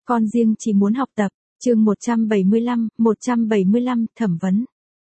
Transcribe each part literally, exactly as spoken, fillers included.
con riêng chỉ muốn học tập. Chương một trăm bảy mươi lăm, một trăm bảy mươi lăm, thẩm vấn.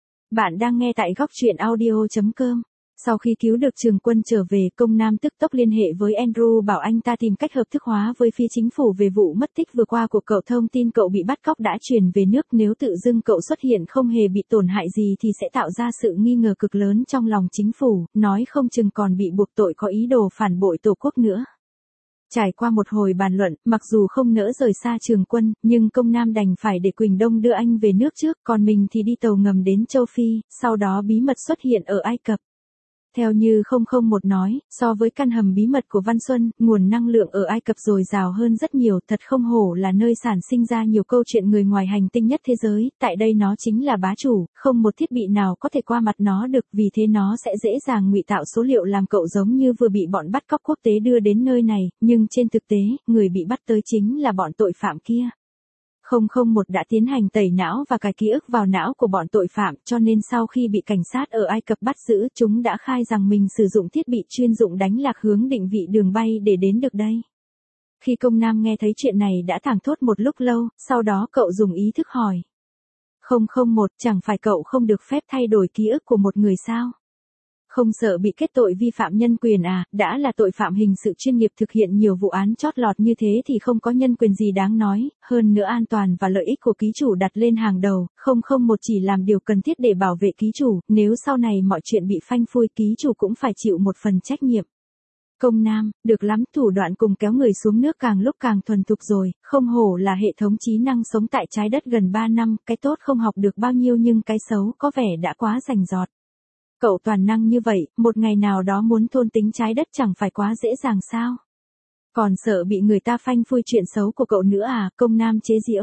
Bạn đang nghe tại góc truyện audio chấm com. Sau khi cứu được Trường Quân trở về, Công Nam tức tốc liên hệ với Andrew bảo anh ta tìm cách hợp thức hóa với phía chính phủ về vụ mất tích vừa qua của cậu. Thông tin cậu bị bắt cóc đã truyền về nước, nếu tự dưng cậu xuất hiện không hề bị tổn hại gì thì sẽ tạo ra sự nghi ngờ cực lớn trong lòng chính phủ, nói không chừng còn bị buộc tội có ý đồ phản bội Tổ quốc nữa. Trải qua một hồi bàn luận, mặc dù không nỡ rời xa Trường Quân, nhưng Công Nam đành phải để Quỳnh Đông đưa anh về nước trước, còn mình thì đi tàu ngầm đến châu Phi, sau đó bí mật xuất hiện ở Ai Cập. Theo như không không một nói, so với căn hầm bí mật của Văn Xuân, nguồn năng lượng ở Ai Cập dồi dào hơn rất nhiều, thật không hổ là nơi sản sinh ra nhiều câu chuyện người ngoài hành tinh nhất thế giới, tại đây nó chính là bá chủ, không một thiết bị nào có thể qua mặt nó được, vì thế nó sẽ dễ dàng ngụy tạo số liệu làm cậu giống như vừa bị bọn bắt cóc quốc tế đưa đến nơi này, nhưng trên thực tế, người bị bắt tới chính là bọn tội phạm kia. không không một đã tiến hành tẩy não và cài ký ức vào não của bọn tội phạm, cho nên sau khi bị cảnh sát ở Ai Cập bắt giữ, chúng đã khai rằng mình sử dụng thiết bị chuyên dụng đánh lạc hướng định vị đường bay để đến được đây. Khi Công Nam nghe thấy chuyện này đã thảng thốt một lúc lâu, sau đó cậu dùng ý thức hỏi. không không một, chẳng phải cậu không được phép thay đổi ký ức của một người sao? Không sợ bị kết tội vi phạm nhân quyền à? Đã là tội phạm hình sự chuyên nghiệp thực hiện nhiều vụ án chót lọt như thế thì không có nhân quyền gì đáng nói, hơn nữa an toàn và lợi ích của ký chủ đặt lên hàng đầu. Không không một chỉ làm điều cần thiết để bảo vệ ký chủ, nếu sau này mọi chuyện bị phanh phui, ký chủ cũng phải chịu một phần trách nhiệm. Công Nam, được lắm, thủ đoạn cùng kéo người xuống nước càng lúc càng thuần thục rồi, không hổ là hệ thống trí năng sống tại trái đất gần ba năm, cái tốt không học được bao nhiêu nhưng cái xấu có vẻ đã quá rành rọt. Cậu toàn năng như vậy, một ngày nào đó muốn thôn tính trái đất chẳng phải quá dễ dàng sao? Còn sợ bị người ta phanh phui chuyện xấu của cậu nữa à? Công Nam chế giễu.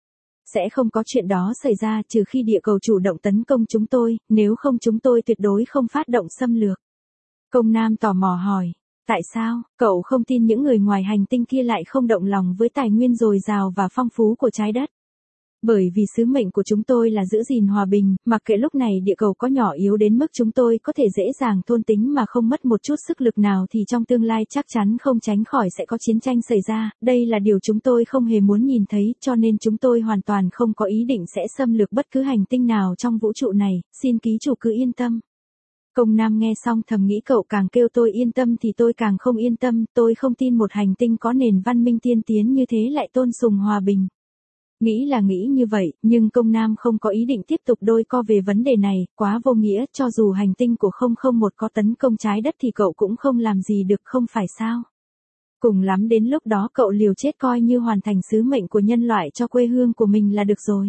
Sẽ không có chuyện đó xảy ra trừ khi địa cầu chủ động tấn công chúng tôi, nếu không chúng tôi tuyệt đối không phát động xâm lược. Công Nam tò mò hỏi, tại sao, cậu không tin những người ngoài hành tinh kia lại không động lòng với tài nguyên dồi dào và phong phú của trái đất? Bởi vì sứ mệnh của chúng tôi là giữ gìn hòa bình, mặc kệ lúc này địa cầu có nhỏ yếu đến mức chúng tôi có thể dễ dàng thôn tính mà không mất một chút sức lực nào thì trong tương lai chắc chắn không tránh khỏi sẽ có chiến tranh xảy ra, đây là điều chúng tôi không hề muốn nhìn thấy, cho nên chúng tôi hoàn toàn không có ý định sẽ xâm lược bất cứ hành tinh nào trong vũ trụ này, xin ký chủ cứ yên tâm. Công Nam nghe xong thầm nghĩ cậu càng kêu tôi yên tâm thì tôi càng không yên tâm, tôi không tin một hành tinh có nền văn minh tiên tiến như thế lại tôn sùng hòa bình. Nghĩ là nghĩ như vậy, nhưng Công Nam không có ý định tiếp tục đôi co về vấn đề này, quá vô nghĩa, cho dù hành tinh của không không một có tấn công trái đất thì cậu cũng không làm gì được, không phải sao? Cùng lắm đến lúc đó cậu liều chết coi như hoàn thành sứ mệnh của nhân loại cho quê hương của mình là được rồi.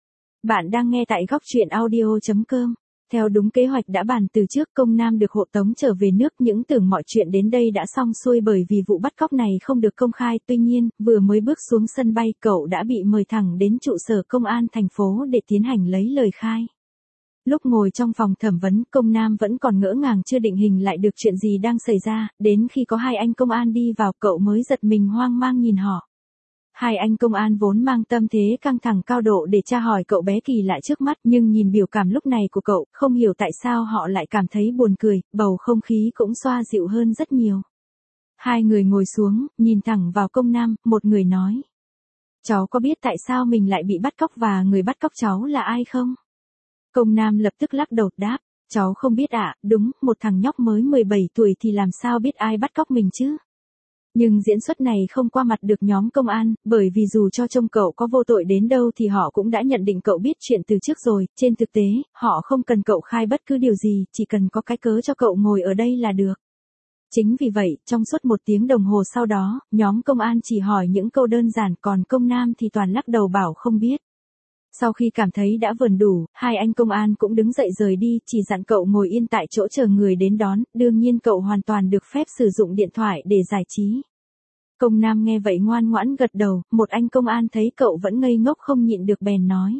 Bạn đang nghe tại góc truyện audio chấm com. Theo đúng kế hoạch đã bàn từ trước, Công Nam được hộ tống trở về nước, những tưởng mọi chuyện đến đây đã xong xuôi bởi vì vụ bắt cóc này không được công khai, tuy nhiên, vừa mới bước xuống sân bay cậu đã bị mời thẳng đến trụ sở công an thành phố để tiến hành lấy lời khai. Lúc ngồi trong phòng thẩm vấn, Công Nam vẫn còn ngỡ ngàng chưa định hình lại được chuyện gì đang xảy ra, đến khi có hai anh công an đi vào cậu mới giật mình hoang mang nhìn họ. Hai anh công an vốn mang tâm thế căng thẳng cao độ để tra hỏi cậu bé kỳ lạ trước mắt, nhưng nhìn biểu cảm lúc này của cậu, không hiểu tại sao họ lại cảm thấy buồn cười, bầu không khí cũng xoa dịu hơn rất nhiều. Hai người ngồi xuống, nhìn thẳng vào Công Nam, một người nói. Cháu có biết tại sao mình lại bị bắt cóc và người bắt cóc cháu là ai không? Công Nam lập tức lắc đầu đáp, cháu không biết ạ, đúng, một thằng nhóc mới mười bảy tuổi thì làm sao biết ai bắt cóc mình chứ? Nhưng diễn xuất này không qua mặt được nhóm công an, bởi vì dù cho trông cậu có vô tội đến đâu thì họ cũng đã nhận định cậu biết chuyện từ trước rồi, trên thực tế, họ không cần cậu khai bất cứ điều gì, chỉ cần có cái cớ cho cậu ngồi ở đây là được. Chính vì vậy, trong suốt một tiếng đồng hồ sau đó, nhóm công an chỉ hỏi những câu đơn giản, còn Công Nam thì toàn lắc đầu bảo không biết. Sau khi cảm thấy đã vờn đủ, hai anh công an cũng đứng dậy rời đi, chỉ dặn cậu ngồi yên tại chỗ chờ người đến đón, đương nhiên cậu hoàn toàn được phép sử dụng điện thoại để giải trí. Công Nam nghe vậy ngoan ngoãn gật đầu, một anh công an thấy cậu vẫn ngây ngốc không nhịn được bèn nói.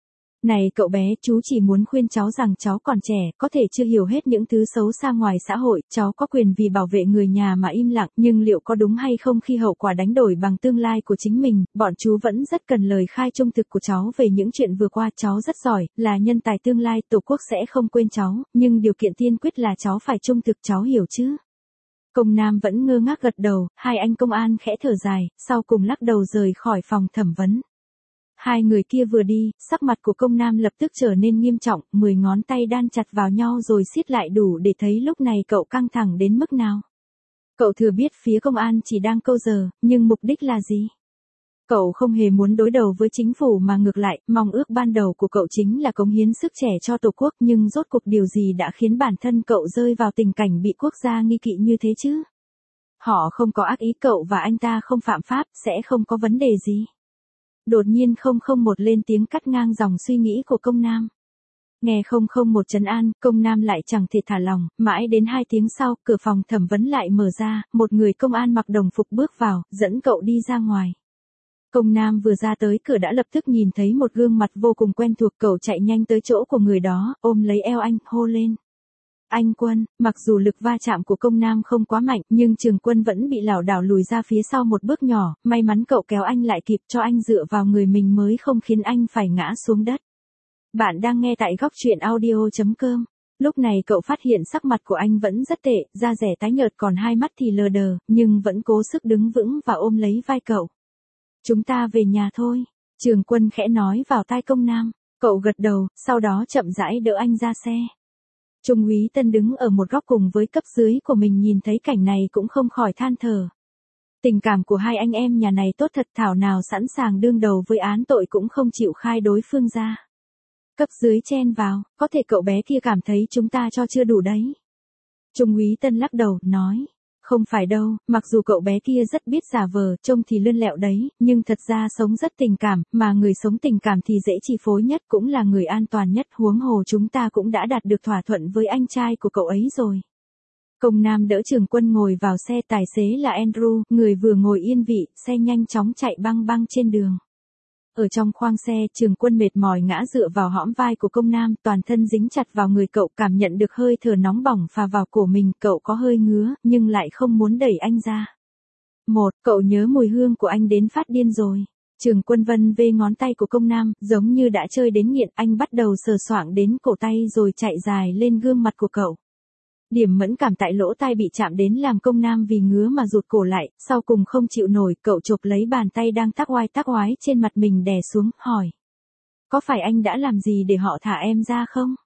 Này cậu bé, chú chỉ muốn khuyên cháu rằng cháu còn trẻ, có thể chưa hiểu hết những thứ xấu xa ngoài xã hội, cháu có quyền vì bảo vệ người nhà mà im lặng, nhưng liệu có đúng hay không khi hậu quả đánh đổi bằng tương lai của chính mình, bọn chú vẫn rất cần lời khai trung thực của cháu về những chuyện vừa qua, cháu rất giỏi, là nhân tài tương lai, Tổ quốc sẽ không quên cháu, nhưng điều kiện tiên quyết là cháu phải trung thực, cháu hiểu chứ? Công Nam vẫn ngơ ngác gật đầu, hai anh công an khẽ thở dài, sau cùng lắc đầu rời khỏi phòng thẩm vấn. Hai người kia vừa đi, sắc mặt của Công Nam lập tức trở nên nghiêm trọng, mười ngón tay đan chặt vào nhau rồi siết lại đủ để thấy lúc này cậu căng thẳng đến mức nào. Cậu thừa biết phía công an chỉ đang câu giờ, nhưng mục đích là gì? Cậu không hề muốn đối đầu với chính phủ mà ngược lại, mong ước ban đầu của cậu chính là cống hiến sức trẻ cho Tổ quốc, nhưng rốt cuộc điều gì đã khiến bản thân cậu rơi vào tình cảnh bị quốc gia nghi kỵ như thế chứ? Họ không có ác ý, cậu và anh ta không phạm pháp, sẽ không có vấn đề gì. Đột nhiên không không một lên tiếng cắt ngang dòng suy nghĩ của Công Nam. Nghe không không một trấn an, Công Nam lại chẳng thể thả lòng, mãi đến hai tiếng sau, cửa phòng thẩm vấn lại mở ra, một người công an mặc đồng phục bước vào, dẫn cậu đi ra ngoài. Công Nam vừa ra tới cửa đã lập tức nhìn thấy một gương mặt vô cùng quen thuộc, cậu chạy nhanh tới chỗ của người đó, ôm lấy eo anh, hô lên. Anh Quân, mặc dù lực va chạm của Công Nam không quá mạnh, nhưng Trường Quân vẫn bị lảo đảo lùi ra phía sau một bước nhỏ, may mắn cậu kéo anh lại kịp cho anh dựa vào người mình mới không khiến anh phải ngã xuống đất. Bạn đang nghe tại góc truyện audio chấm com. Lúc này cậu phát hiện sắc mặt của anh vẫn rất tệ, da rẻ tái nhợt còn hai mắt thì lờ đờ, nhưng vẫn cố sức đứng vững và ôm lấy vai cậu. Chúng ta về nhà thôi, Trường Quân khẽ nói vào tai Công Nam. Cậu gật đầu, sau đó chậm rãi đỡ anh ra xe. Trung úy Tân đứng ở một góc cùng với cấp dưới của mình nhìn thấy cảnh này cũng không khỏi than thở. Tình cảm của hai anh em nhà này tốt thật, thảo nào sẵn sàng đương đầu với án tội cũng không chịu khai đối phương ra. Cấp dưới chen vào, có thể cậu bé kia cảm thấy chúng ta cho chưa đủ đấy. Trung úy Tân lắc đầu, nói. Không phải đâu, mặc dù cậu bé kia rất biết giả vờ, trông thì lươn lẹo đấy, nhưng thật ra sống rất tình cảm, mà người sống tình cảm thì dễ chi phối nhất cũng là người an toàn nhất, huống hồ chúng ta cũng đã đạt được thỏa thuận với anh trai của cậu ấy rồi. Công Nam đỡ Trường Quân ngồi vào xe, tài xế là Andrew, người vừa ngồi yên vị, xe nhanh chóng chạy băng băng trên đường. Ở trong khoang xe, Trường Quân mệt mỏi ngã dựa vào hõm vai của Công Nam, toàn thân dính chặt vào người cậu, cảm nhận được hơi thở nóng bỏng phà vào cổ mình, cậu có hơi ngứa, nhưng lại không muốn đẩy anh ra. Một, cậu nhớ mùi hương của anh đến phát điên rồi. Trường Quân vân vê ngón tay của Công Nam, giống như đã chơi đến nghiện, anh bắt đầu sờ soạng đến cổ tay rồi chạy dài lên gương mặt của cậu. Điểm mẫn cảm tại lỗ tai bị chạm đến làm Công Nam vì ngứa mà rụt cổ lại, sau cùng không chịu nổi, cậu chộp lấy bàn tay đang tác oai tác oái trên mặt mình đè xuống, hỏi. Có phải anh đã làm gì để họ thả em ra không?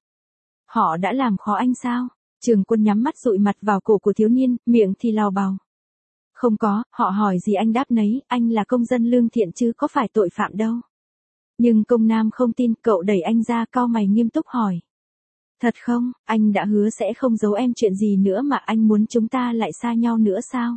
Họ đã làm khó anh sao? Trường Quân nhắm mắt dụi mặt vào cổ của thiếu niên, miệng thì lào bào. Không có, họ hỏi gì anh đáp nấy, anh là công dân lương thiện chứ có phải tội phạm đâu. Nhưng Công Nam không tin, cậu đẩy anh ra, cau mày nghiêm túc hỏi. Thật không, anh đã hứa sẽ không giấu em chuyện gì nữa mà, anh muốn chúng ta lại xa nhau nữa sao?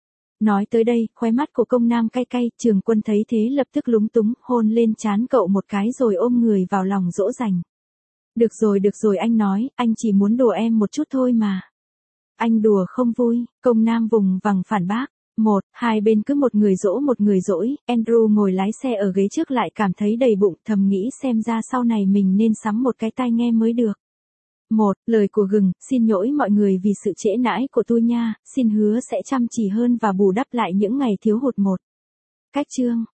Nói tới đây, khóe mắt của Công Nam cay cay, Trường Quân thấy thế lập tức lúng túng, hôn lên trán cậu một cái rồi ôm người vào lòng dỗ dành. Được rồi được rồi, anh nói, anh chỉ muốn đùa em một chút thôi mà. Anh đùa không vui, Công Nam vùng vằng phản bác. Một, hai bên cứ một người dỗ một người dỗi, Andrew ngồi lái xe ở ghế trước lại cảm thấy đầy bụng, thầm nghĩ xem ra sau này mình nên sắm một cái tai nghe mới được. Một, lời của gừng, xin lỗi mọi người vì sự trễ nải của tôi nha, xin hứa sẽ chăm chỉ hơn và bù đắp lại những ngày thiếu hụt. Một. Cách chương.